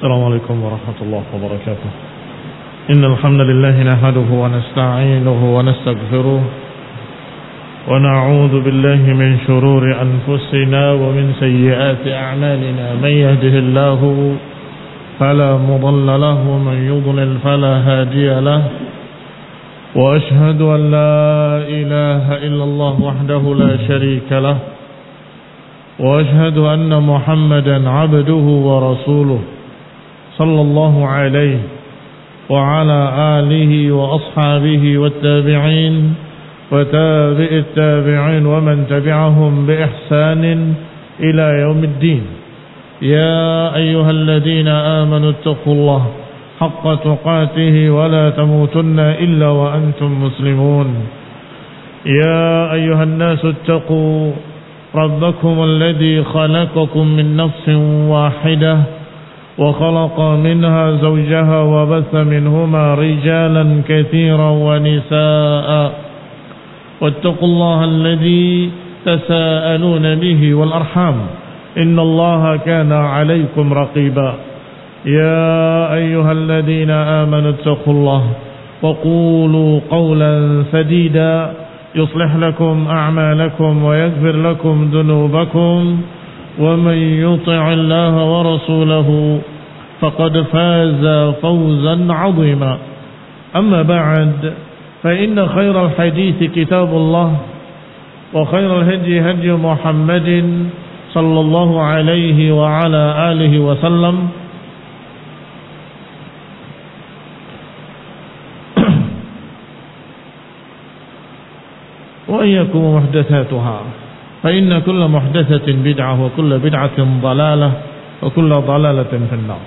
السلام عليكم ورحمة الله وبركاته. إن الحمد لله نحمده ونستعينه ونستغفره ونعوذ بالله من شرور أنفسنا ومن سيئات أعمالنا. من يهده الله فلا مضل له ومن يضلل فلا هادي له. وأشهد أن لا إله إلا الله وحده لا شريك له. وأشهد أن محمدا عبده ورسوله صلى الله عليه وعلى آله وأصحابه والتابعين وتابع التابعين ومن تبعهم بإحسان إلى يوم الدين. يا أيها الذين آمنوا اتقوا الله حق تقاته ولا تموتن إلا وأنتم مسلمون. يا أيها الناس اتقوا ربكم الذي خلقكم من نفس واحدة وخلق منها زوجها وبث منهما رجالا كثيرا ونساء واتقوا الله الذي تساءلون به والأرحام إن الله كان عليكم رقيبا. يا أيها الذين آمنوا اتقوا الله وقولوا قولا سديدا يصلح لكم أعمالكم ويغفر لكم ذنوبكم ومن يطع الله ورسوله فقد فاز فوزا عظيما. أما بعد فإن خير الحديث كتاب الله وخير الهدي هدي محمد صلى الله عليه وعلى آله وسلم وإياكم محدثاتها فإن كل محدثة بدعة وكل بدعة ضلالة وكل ضلالة في النار.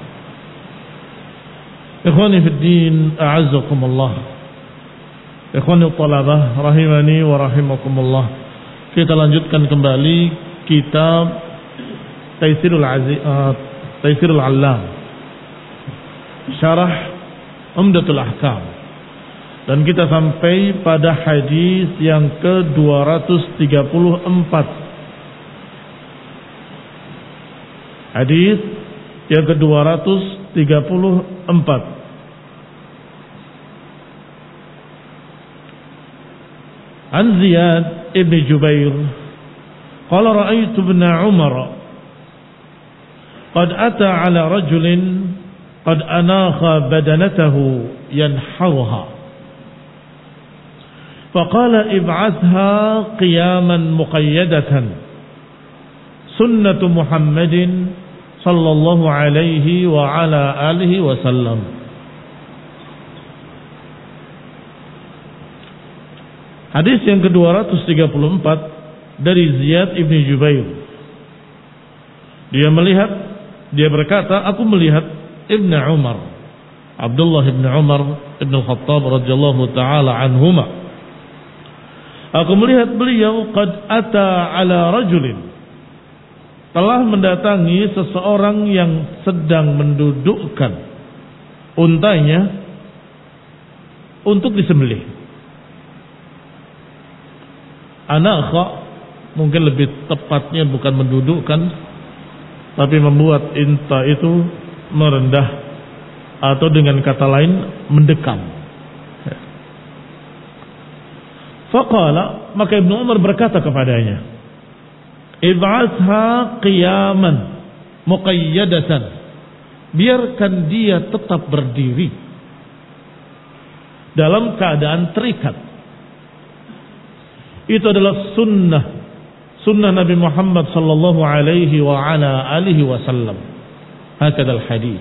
إخواني في الدين أعزكم الله. Ikhwani thalabah rahimani wa rahimakumullah. Kita lanjutkan kembali kitab Taisirul Allam Syarah Umdatul Ahkam, dan kita sampai pada hadis yang ke-234. Hadis yang ke-234. An Ziyad ibn Jubair qala ra'aytu ibn Umar qad ata ala rajulin qad anakha badanatahu yanharuha faqala ib'athha qiyaman muqayyadatan sunnatu Muhammadin sallallahu alaihi wa ala alihi wa sallam. Hadis yang ke-234 dari Ziyad ibn Jubair. Dia berkata, aku melihat Ibn Umar, Abdullah ibn Umar ibn Khattab radhiyallahu taala anhuma. Aku melihat beliau qad ata ala rajulin, telah mendatangi seseorang yang sedang mendudukkan untanya untuk disembelih. Anakha mungkin lebih tepatnya bukan mendudukkan, tapi membuat unta itu merendah, atau dengan kata lain mendekam. Faqala, maka Ibnu Umar berkata kepadanya, ib'athha qiyaman muqayyadatan, biarkan dia tetap berdiri dalam keadaan terikat. Itu adalah sunnah Nabi Muhammad sallallahu alaihi wa ala alihi wasallam. Hakadal hadis.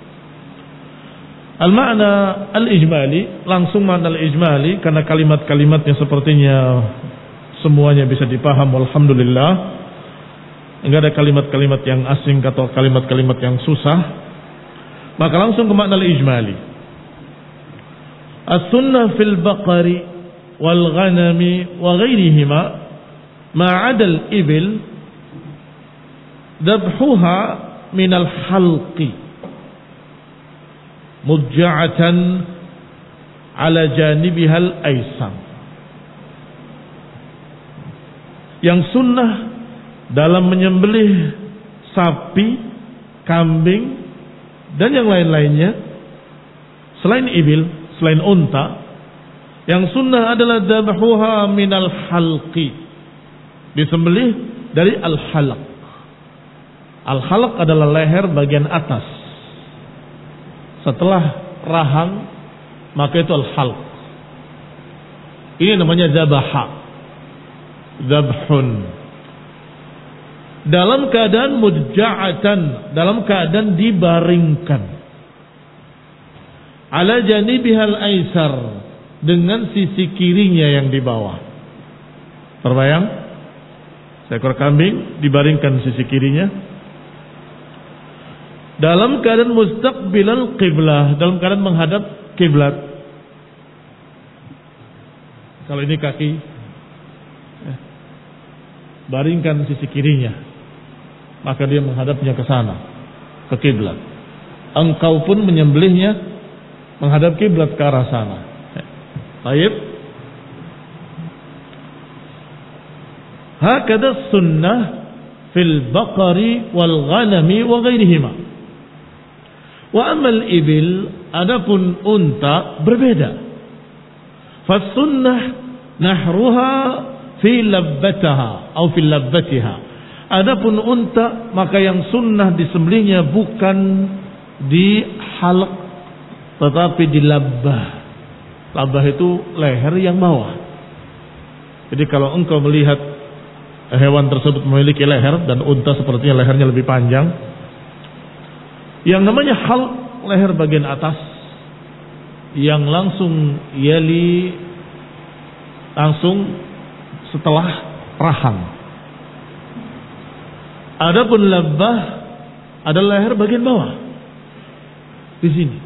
Al-ma'na al-ijmali, langsung makna al-ijmali, karena kalimat-kalimatnya sepertinya semuanya bisa dipaham, alhamdulillah. Enggak ada kalimat-kalimat yang asing atau kalimat-kalimat yang susah. Maka langsung ke makna al-ijmali. As-sunnah fil baqari wal ghanami wa ghairihima ma'adal ibil dabhuha minal halqi mudja'atan ala janibihal aysam. Yang sunnah dalam menyembelih sapi, kambing dan yang lain-lainnya selain ibil, selain unta, yang sunnah adalah dabhuha minal halqi, disembelih dari al-halq. Al-halq adalah leher bagian atas. Setelah rahang, maka itu al-halq. Ini namanya zabaha, zabhun. Dalam keadaan mudja'atan, dalam keadaan dibaringkan. Ala janibihal aisar, dengan sisi kirinya yang di bawah. Terbayang? Seekor kambing dibaringkan sisi kirinya. Dalam keadaan mustaqbilal qiblah, dalam keadaan menghadap kiblat. Kalau ini kaki, baringkan sisi kirinya, maka dia menghadapnya ke sana, ke kiblat. Engkau pun menyembelihnya menghadap kiblat ke arah sana. Baik. Hakada sunnah fil baqari wal ghanami wa ghairihima. Wa amal ibil, adapun unta berbeda. Fasunnah nahruha fi labbataha atau fi labbatiha. Adapun unta, maka yang sunnah disembelihnya bukan di halq tetapi di labbah. Labbah itu leher yang bawah. Jadi kalau engkau melihat hewan tersebut memiliki leher, dan unta sepertinya lehernya lebih panjang, yang namanya halq, leher bagian atas yang langsung yali, langsung setelah rahang. Adapun labbah adalah leher bagian bawah, di sini.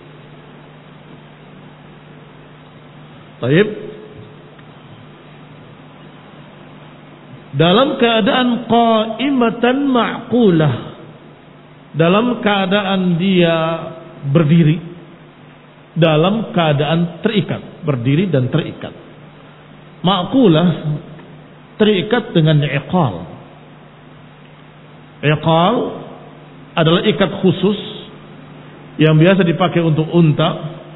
Baik. Dalam keadaan qaimatan ma'qulah, dalam keadaan dia berdiri, dalam keadaan terikat, berdiri dan terikat. Ma'qulah terikat dengan iqal. Iqal adalah ikat khusus yang biasa dipakai untuk unta,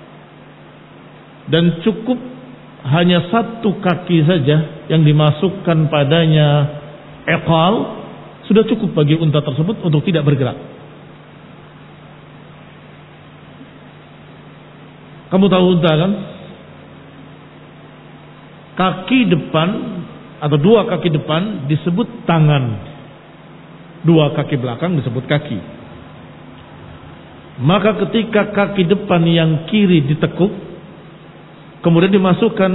dan cukup hanya satu kaki saja yang dimasukkan padanya iqal, sudah cukup bagi unta tersebut untuk tidak bergerak. Kamu tahu unta kan? Kaki depan atau dua kaki depan disebut tangan, dua kaki belakang disebut kaki. Maka ketika kaki depan yang kiri ditekuk, kemudian dimasukkan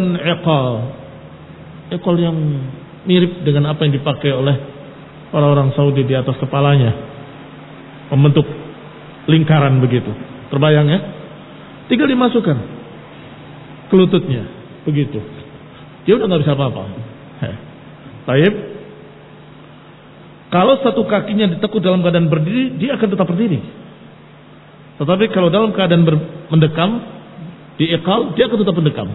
iqal yang mirip dengan apa yang dipakai oleh orang-orang Saudi di atas kepalanya, membentuk lingkaran begitu. Terbayang ya? Tinggal dimasukkan ke lututnya, begitu. Dia udah nggak bisa apa-apa. Baik. Kalau satu kakinya ditekuk dalam keadaan berdiri, dia akan tetap berdiri. Tetapi kalau dalam keadaan mendekam, di iqal, dia akan tetap mendekam.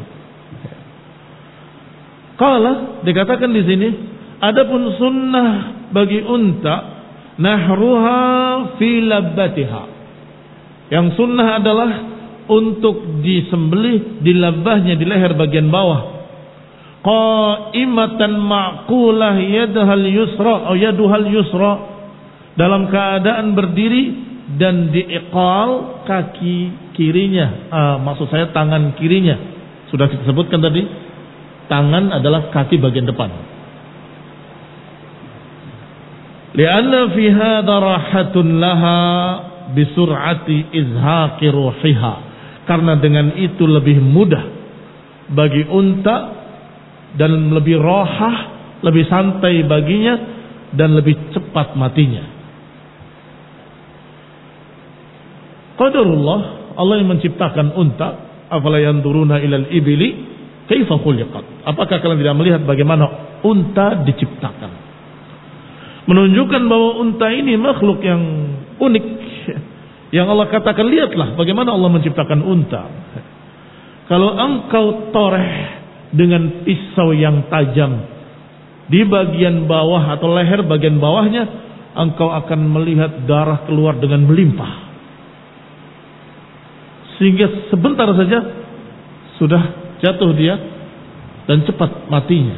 Qala, dikatakan di sini, adapun sunnah bagi unta, nahruha fi labbatiha. Yang sunnah adalah untuk disembelih di labbahnya, di leher bagian bawah. Qaimatan ma'qulah yaduhal yusra atau yaduhal yusra, dalam keadaan berdiri dan diiqal kaki kirinya, maksud saya tangan kirinya. Sudah disebutkan tadi, tangan adalah kaki bagian depan. Lianna fi hadha rahatun laha bisur'ati izhaqi ruhiha, karena dengan itu lebih mudah bagi unta dan lebih rohah, lebih santai baginya dan lebih cepat matinya. Qadarullah, Allah yang menciptakan unta, afala yanzuruna ilal ibili kaifa khuliqat. Apakah kalian tidak melihat bagaimana unta diciptakan? Menunjukkan bahwa unta ini makhluk yang unik. Yang Allah katakan, lihatlah bagaimana Allah menciptakan unta. Kalau engkau toreh dengan pisau yang tajam di bagian bawah atau leher bagian bawahnya, engkau akan melihat darah keluar dengan melimpah. sehingga sebentar saja sudah jatuh dia dan cepat matinya.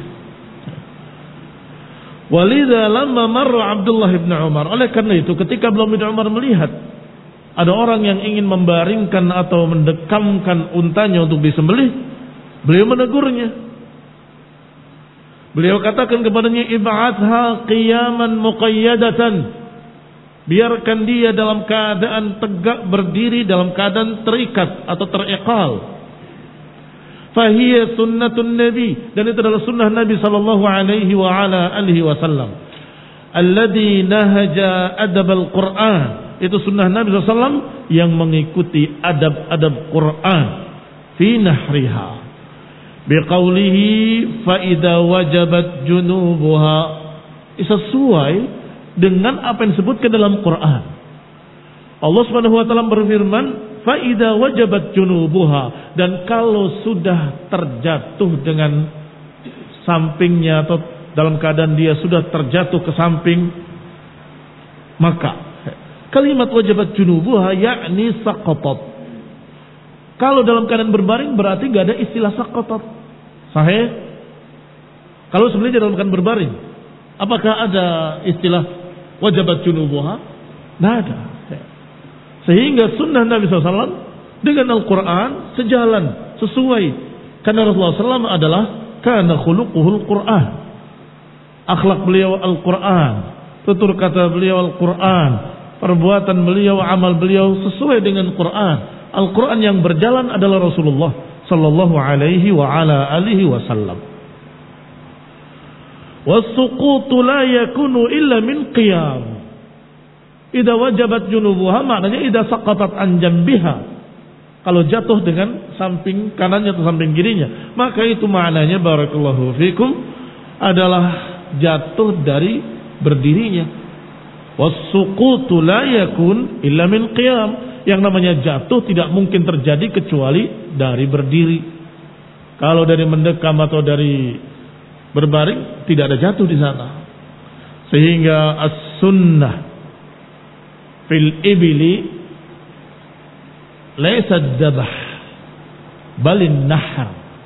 Walidha lamma marra Abdullah bin Umar, oleh karena itu ketika Abdullah bin Umar melihat ada orang yang ingin membaringkan atau mendekamkan untanya untuk disembelih, beliau menegurnya. Beliau katakan kepadanya, ib'atha qiyaman muqayyadatan, biarkan dia dalam keadaan tegak berdiri, dalam keadaan terikat atau teriqal. Fahiya sunnatun Nabi, dan itu adalah sunnah Nabi sallallahu alaihi wa ala alihi wasallam. Alladhi nahaja adab al-Quran, itu sunnah Nabi SAW yang mengikuti adab-adab Quran. Fi nahriha biqaulihi fa idza wajabat junubuha, sesuai dengan apa yang disebutkan dalam Quran. Allah Subhanahu wa taala berfirman, fa idza wajabat junubuha, dan kalau sudah terjatuh dengan sampingnya atau dalam keadaan dia sudah terjatuh ke samping, maka kalimat wajabat junubuha yakni saqatat. Kalau dalam keadaan berbaring berarti gak ada istilah saqatat. Sahih? Kalau sebenarnya dalam keadaan berbaring, apakah ada istilah wajabat junubuha? Tidak ada. Sehingga sunnah Nabi SAW dengan Al-Quran sejalan, sesuai. Karena Rasulullah SAW adalah kana khuluquhul Quran. Akhlak beliau Al-Quran, tutur kata beliau Al-Quran, perbuatan beliau, amal beliau sesuai dengan Quran. Al-Quran yang berjalan adalah Rasulullah sallallahu alaihi wa ala alihi wasallam. Was-suqutu la yakunu illa min qiyam. Idza wajabat junubuha, maknanya idza saqatat an jambiha. Kalau jatuh dengan samping kanannya atau samping kirinya, maka itu maknanya barakallahu fikum adalah jatuh dari berdirinya. Was-suqutu la yakun illa min qiyam. Yang namanya jatuh tidak mungkin terjadi kecuali dari berdiri. Kalau dari mendekam atau dari berbaring tidak ada jatuh di sana. Sehingga as-sunnah fil ibli laysa ad-dabh balin nahr.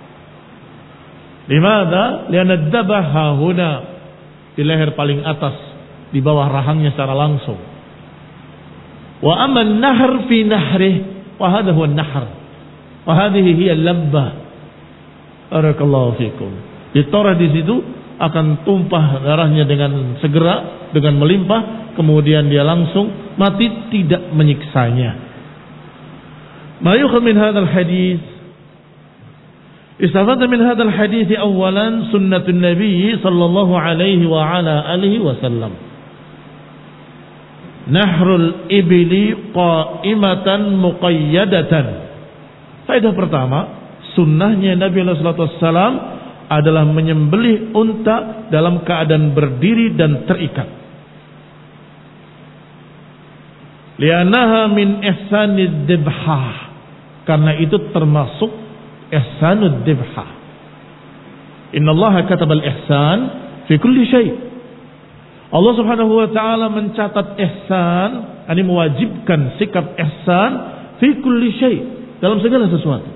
Limadha? Lianna ad-dabh huna, di leher paling atas, di bawah rahangnya secara langsung. Wa amma an-nahr fi nahrih, wa hadha huwa an-nahr. Wa hadhihi hiya al-labba. Barakallahu fikum. Ditoreh di situ akan tumpah darahnya dengan segera, dengan melimpah, kemudian dia langsung mati, tidak menyiksanya. Ma yukhad min hadzal hadis, istafada min hadzal hadis awalan sunnatun nabiy sallallahu alaihi wa ala alihi wasallam. Nahrul ibli qa'imatan muqayyadatan. Faedah pertama, sunnahnya Nabi SAW adalah menyembelih unta dalam keadaan berdiri dan terikat. Lianaha min ihsanid dibhah, karena itu termasuk ihsanud dibhah. Innallaha katabal ihsan fi kulli syai'. Allah Subhanahu wa taala mencatat ihsan, ini mewajibkan sikap ihsan fi kulli syai', dalam segala sesuatu.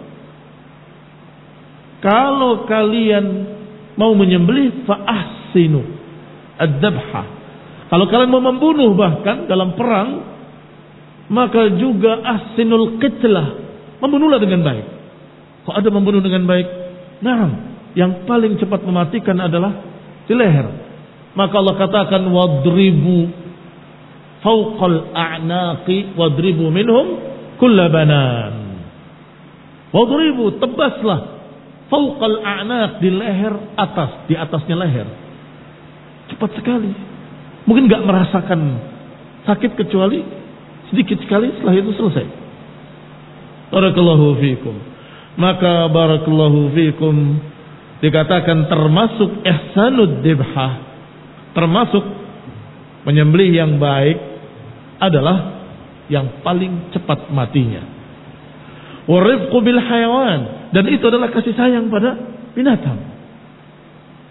Kalau kalian mau menyembelih fa ahsinu ad-dabha. Kalau kalian mau membunuh bahkan dalam perang, maka juga ahsinul qitlah, membunuhlah dengan baik. Kok ada membunuh dengan baik? Nah, yang paling cepat mematikan adalah di leher. Maka Allah katakan wadribu fawqal a'naqi wadribu minhum kulla banan. Wadribu, tebaslah fawqal a'naq, di leher atas, di atasnya leher. Cepat sekali. Mungkin enggak merasakan sakit kecuali sedikit sekali, setelah itu selesai. Barakallahu fikum. Maka barakallahu fikum dikatakan termasuk ihsanud dibhah, termasuk menyembelih yang baik adalah yang paling cepat matinya. Warifqu bil hayawan, dan itu adalah kasih sayang pada binatang.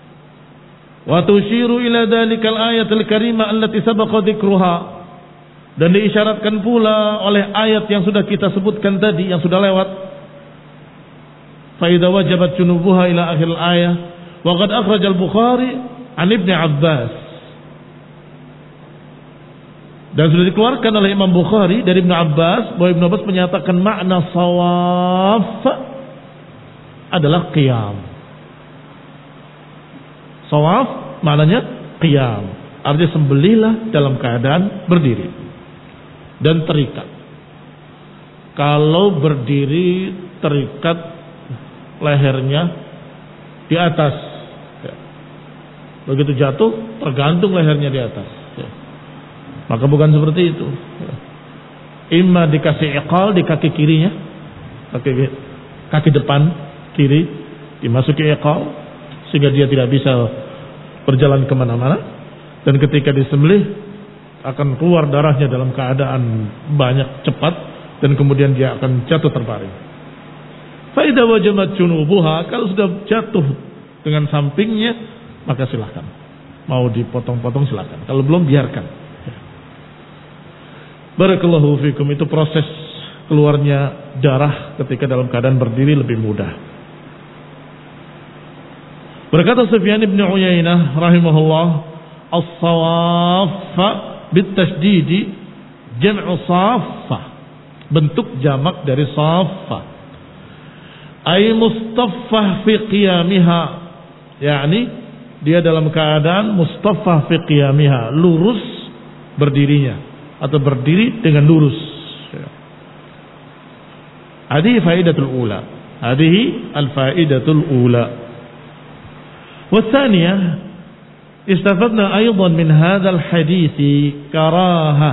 Wa tushiru ila dhalikal ayatil karimah allati sabaqa dzikruha, Dan diisyaratkan pula oleh ayat yang sudah kita sebutkan tadi, yang sudah lewat. Fa idza wajabat junubuha ila akhir ayat. Wa qad akhraj al-Bukhari an Ibnu Abbas. Dan sudah dikeluarkan oleh Imam Bukhari dari Ibnu Abbas bahwa Ibnu Abbas menyatakan makna shawaf adalah qiyam. Shawaf maknanya qiyam. Artinya sembelihlah dalam keadaan berdiri dan terikat. Kalau berdiri terikat lehernya di atas, begitu jatuh tergantung lehernya di atas. Maka bukan seperti itu. Imma dikasih iqal di kaki kirinya, kaki depan kiri dimasuki iqal sehingga dia tidak bisa berjalan kemana-mana, dan ketika disembelih akan keluar darahnya dalam keadaan banyak cepat, dan kemudian dia akan jatuh terbaring. Fa idza wajabat junubuha, kalau sudah jatuh dengan sampingnya maka silakan, mau dipotong-potong silakan, kalau belum biarkan. Barakallahu fikum, itu proses keluarnya darah ketika dalam keadaan berdiri lebih mudah. Berkata Sufyan bin Uyainah rahimahullah, as-sawaffa bitasydidi jam'u saffa, bentuk jamak dari saffa, ay mustaffah fi qiyamiha, yakni dia dalam keadaan mustaffah fi qiyamiha, lurus berdirinya atau berdiri dengan lurus. Hadhihi faidatul ula. Hadhihi al-faidatul ula. والثانية استفدنا أيضا من هذا الحديث كراهة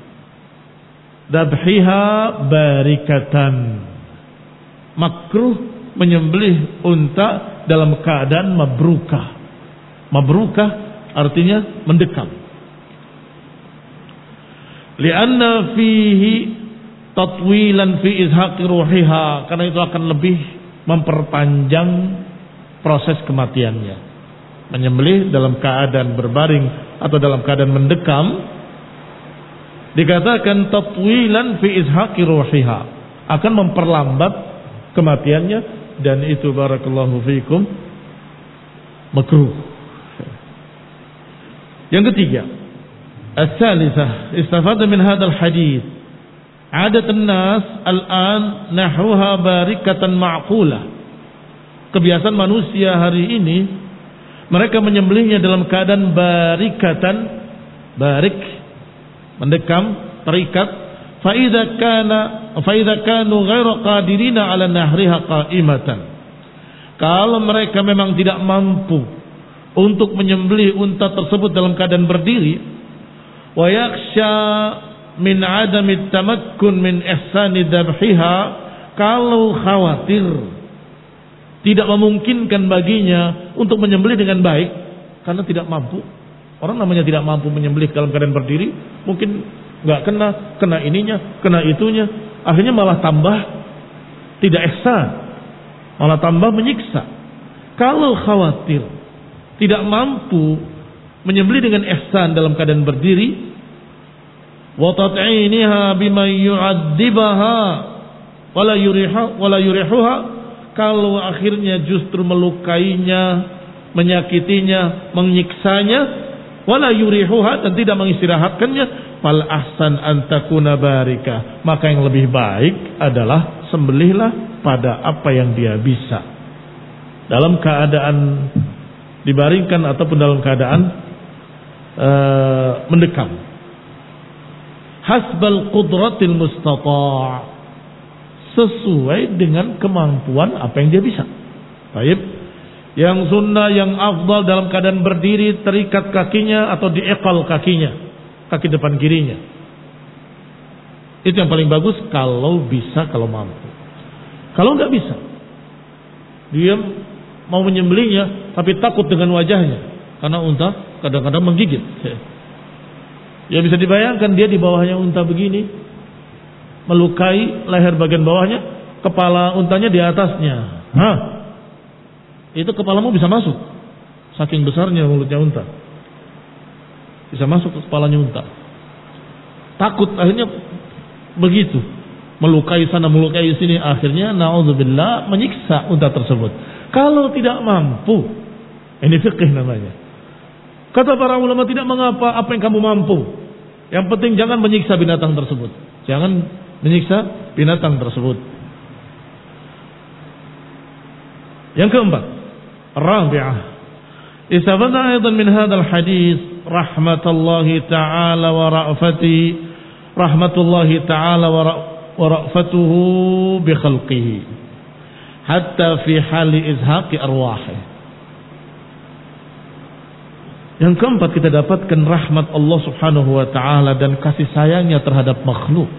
ذبحها باركة, makruh menyembelih unta dalam keadaan mabrukah. Mabrukah artinya mendekam. Lianna fihi tatwilan fi izhaqi ruhiha, karena itu akan lebih memperpanjang proses kematiannya. Menyembelih dalam keadaan berbaring atau dalam keadaan mendekam dikatakan tatwilan fi izhaqi ruhiha, akan memperlambat kematiannya, dan itu barakallahu fikum makruh. Yang ketiga, الثالثة استفاد من هذا الحديث عادة الناس الآن نحوها باركة معقولة. Kebiasaan manusia hari ini, mereka menyembelihnya dalam keadaan barikatan, barik mendekam, terikat. فإذا كانوا غير قادرين على نحرها قائمة. Kalau mereka memang tidak mampu untuk menyembelih unta tersebut dalam keadaan berdiri, wa yakhsha min adami tamakkun min ihsani dzabhiha, kalau khawatir tidak memungkinkan baginya untuk menyembelih dengan baik karena tidak mampu. Orang namanya tidak mampu menyembelih dalam keadaan berdiri, mungkin nggak kena ininya, kena itunya, akhirnya malah tambah tidak ihsan, malah tambah menyiksa. Kalau khawatir tidak mampu menyembelih dengan ihsan dalam keadaan berdiri, wa tat'iniha bima yu'addibaha wala yurihuha, kalau akhirnya justru melukainya, menyakitinya, menyiksanya, wala yurihuha, dan tidak mengistirahatkannya, fal ahsan an takuna barika, maka yang lebih baik adalah sembelihlah pada apa yang dia bisa, dalam keadaan dibaringkan ataupun dalam keadaan mendekam, hasbal qudratil mustata', sesuai dengan kemampuan apa yang dia bisa. Baik, yang sunnah, yang afdal dalam keadaan berdiri terikat kakinya atau diiqal kakinya, kaki depan kirinya. Itu yang paling bagus kalau bisa, kalau mampu. Kalau nggak bisa, dia mau menyembelihnya tapi takut dengan wajahnya, karena unta kadang-kadang menggigit. Ya bisa dibayangkan dia di bawahnya unta begini, melukai leher bagian bawahnya, kepala untanya di atasnya. Itu kepalamu bisa masuk, saking besarnya mulutnya unta, bisa masuk ke kepalanya unta. takut, akhirnya begitu, melukai sana melukai sini, akhirnya naudzubillah menyiksa unta tersebut. Kalau tidak mampu, ini fikih namanya. Kata para ulama, tidak mengapa apa yang kamu mampu, yang penting jangan menyiksa binatang tersebut. Jangan menyiksa binatang tersebut. Yang keempat, rabi'ah, istabana aidan min hadzal hadis rahmatullahi ta'ala wa ra'fatuhu bi khalqihi hatta fi hali izhaqi arwahi. Yang keempat, kita dapatkan rahmat Allah Subhanahu wa ta'ala dan kasih sayangnya terhadap makhluk,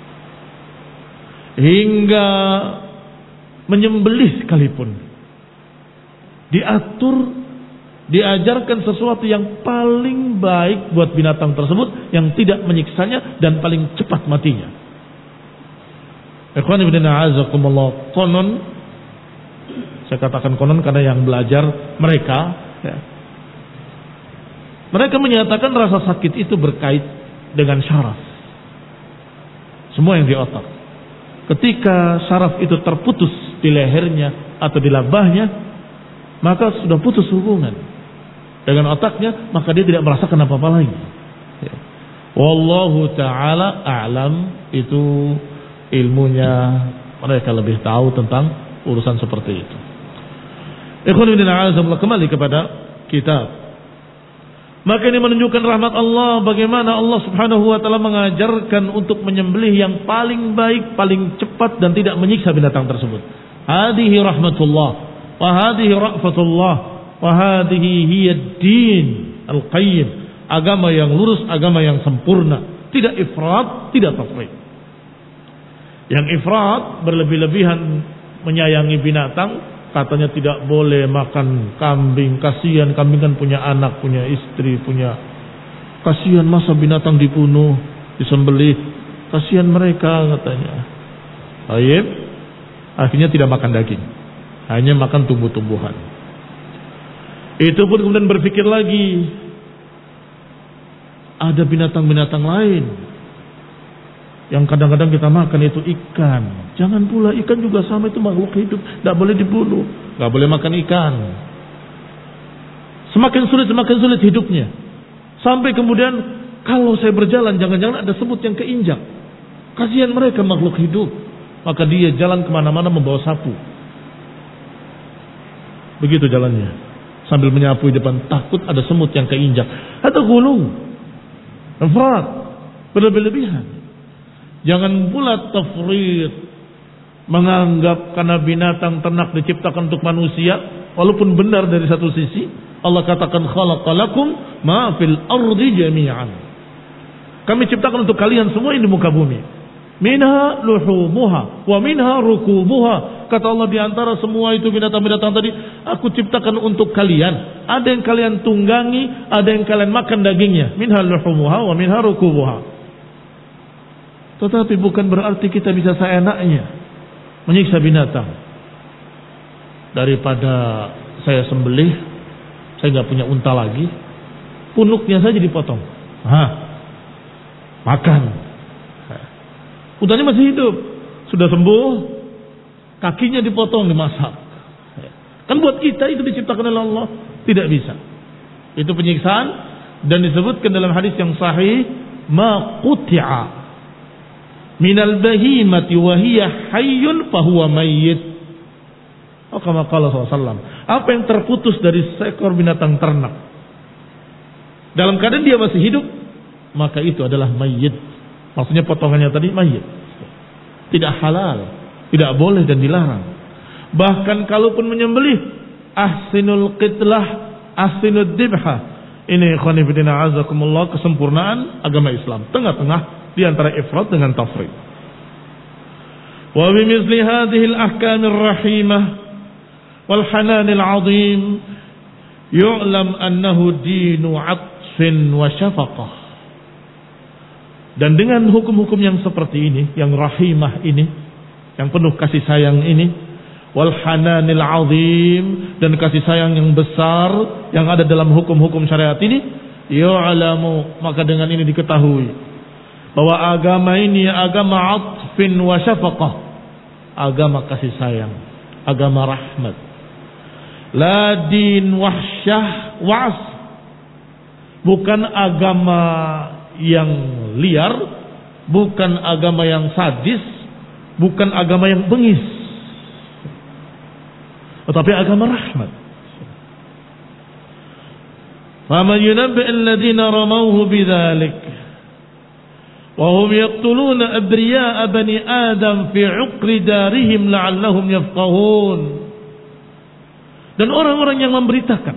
hingga menyembelih sekalipun diatur, diajarkan sesuatu yang paling baik buat binatang tersebut, yang tidak menyiksanya dan paling cepat matinya. Ikhwan ibn a'azakumullah, konon, saya katakan konon karena yang belajar mereka, ya, mereka menyatakan rasa sakit itu berkait dengan syaraf, semua yang di otak. Ketika syaraf itu terputus di lehernya atau di labahnya, maka sudah putus hubungan dengan otaknya, maka dia tidak merasakan apa-apa lagi. Wallahu ta'ala a'lam, itu ilmunya mereka lebih tahu tentang urusan seperti itu. Ikhwan fillah, a'azakumullah, kembali kepada kitab. Maka ini menunjukkan rahmat Allah, bagaimana Allah Subhanahu wa ta'ala mengajarkan untuk menyembelih yang paling baik, paling cepat dan tidak menyiksa binatang tersebut. Hadihi rahmatullah wa hadihi ra'fatullah wa hadihi hiya ad-din al-qayyim. Agama yang lurus, agama yang sempurna, tidak ifrat, tidak tafrit. Yang ifrat, berlebih-lebihan menyayangi binatang, katanya tidak boleh makan kambing, kasihan kambing kan punya anak, punya istri, punya, kasihan masa binatang dibunuh, disembelih, kasihan mereka katanya. Baik, akhirnya tidak makan daging, hanya makan tumbuh-tumbuhan. Itu pun kemudian berpikir lagi, ada binatang-binatang lain yang kadang-kadang kita makan, itu ikan. Jangan pula, ikan juga sama, itu makhluk hidup, tidak boleh dibunuh, tidak boleh makan ikan. Semakin sulit hidupnya, sampai kemudian kalau saya berjalan, jangan-jangan ada semut yang keinjak. Kasihan mereka makhluk hidup, maka dia jalan kemana-mana membawa sapu. Begitu jalannya, sambil menyapu di depan, takut ada semut yang keinjak. Atau gulung, ifrat, berlebih-lebihan. Jangan pula tafrid, menganggap karena binatang ternak diciptakan untuk manusia, walaupun benar dari satu sisi. Allah katakan khalaqalakum ma fil ardi jami'an. Kami ciptakan untuk kalian semua ini di muka bumi. Minha luhumuha wa minha rukubuha. Kata Allah, di antara semua itu binatang-binatang tadi, aku ciptakan untuk kalian. Ada yang kalian tunggangi, ada yang kalian makan dagingnya. Minha luhumuha wa minha rukubuha. Tetapi bukan berarti kita bisa seenaknya menyiksa binatang. Daripada saya sembelih, saya nggak punya unta lagi, punuknya saja dipotong, makan. Untanya masih hidup, sudah sembuh, kakinya dipotong, dimasak. Kan buat kita itu diciptakan oleh Allah, tidak bisa. Itu penyiksaan, dan disebutkan dalam hadis yang sahih, ma quti'a minal bahimati wa hiya hayyun fahuwa mayyit. Kama qala sallallahu, apa yang terputus dari seekor binatang ternak dalam keadaan dia masih hidup, maka itu adalah mayyit. Maksudnya potongannya tadi mayyit, tidak halal, tidak boleh dan dilarang. Bahkan kalaupun menyembelih, ahsinul qitlah, ahsinud dibha. Ini ikhwani fillah azakumullah, kesempurnaan agama Islam, tengah-tengah di antara ifrat dengan tafrid. Wa bimithli hadhihi al-ahkam ar-rahimah wal hanan al-'azim yu'lam annahu dinu 'atfin wa syafaqah. Dan dengan hukum-hukum yang seperti ini, yang rahimah ini, yang penuh kasih sayang ini, wal hananil 'azim, dan kasih sayang yang besar yang ada dalam hukum-hukum syariat ini, yu'lamu, maka dengan ini diketahui bahwa agama ini agama atfin wa syafaqah, agama kasih sayang, agama rahmat. La din wahsyah wa'as, bukan agama yang liar, bukan agama yang sadis, bukan agama yang bengis, tetapi agama rahmat. Faman yunabbi alladhina ramawhu bidzalik wa hum yaqtuluna abriya'a bani adam fi 'uqri darihim la'allahum yafqahun. Dan orang-orang yang memberitakan,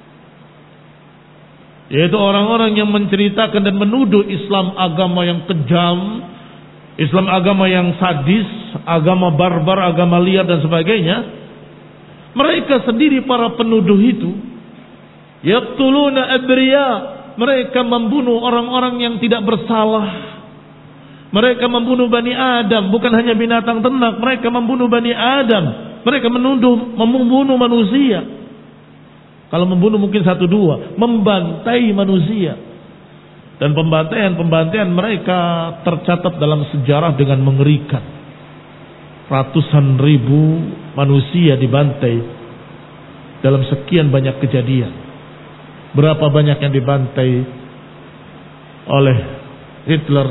yaitu orang-orang yang menceritakan dan menuduh Islam agama yang kejam, Islam agama yang sadis, agama barbar, agama liar dan sebagainya, mereka sendiri para penuduh itu yaqtuluna abriya, mereka membunuh orang-orang yang tidak bersalah. Mereka membunuh Bani Adam, bukan hanya binatang ternak, mereka membunuh Bani Adam. Mereka membunuh manusia. Kalau membunuh mungkin satu dua, membantai manusia. Dan pembantaian mereka tercatat dalam sejarah dengan mengerikan. Ratusan ribu manusia dibantai dalam sekian banyak kejadian. Berapa banyak yang dibantai oleh Hitler,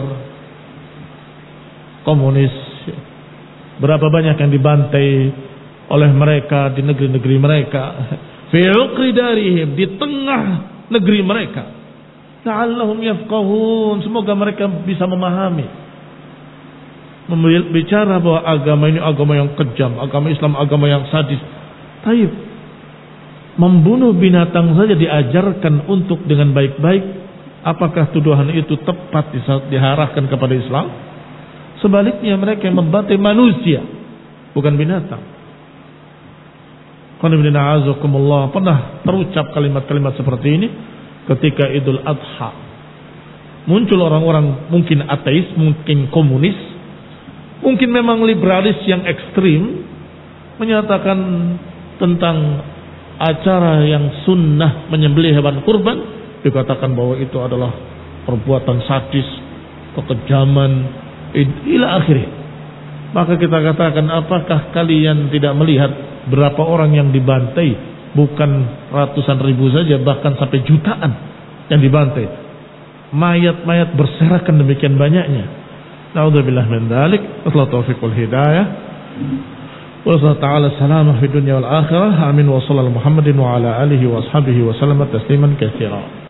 komunis, berapa banyak yang dibantai oleh mereka di negeri-negeri mereka, fi uqri darihim, di tengah negeri mereka, la'allahum yafqahun, semoga mereka bisa memahami, bicara bahwa agama ini agama yang kejam, agama Islam agama yang sadis. Taib, membunuh binatang saja diajarkan untuk dengan baik-baik. Apakah tuduhan itu tepat diarahkan kepada Islam? Sebaliknya mereka yang membantai manusia, bukan binatang. Pernah terucap kalimat-kalimat seperti ini ketika Idul Adha. Muncul orang-orang mungkin ateis, mungkin komunis, mungkin memang liberalis yang ekstrim, menyatakan tentang acara yang sunnah menyembelih hewan kurban, dikatakan bahwa itu adalah perbuatan sadis, kekejaman, ila akhirnya. Maka kita katakan, apakah kalian tidak melihat berapa orang yang dibantai? Bukan ratusan ribu saja, bahkan sampai jutaan yang dibantai. Mayat-mayat berserakan demikian banyaknya. Na'udzubillah min dzalik. Wassalatu taufiq wal hidayah. Wa ta'ala salamah fid dunya wal akhirah. Amin wa sallallahu Muhammadin wa ala alihi wa ashabihi wa sallama tasliman katsira.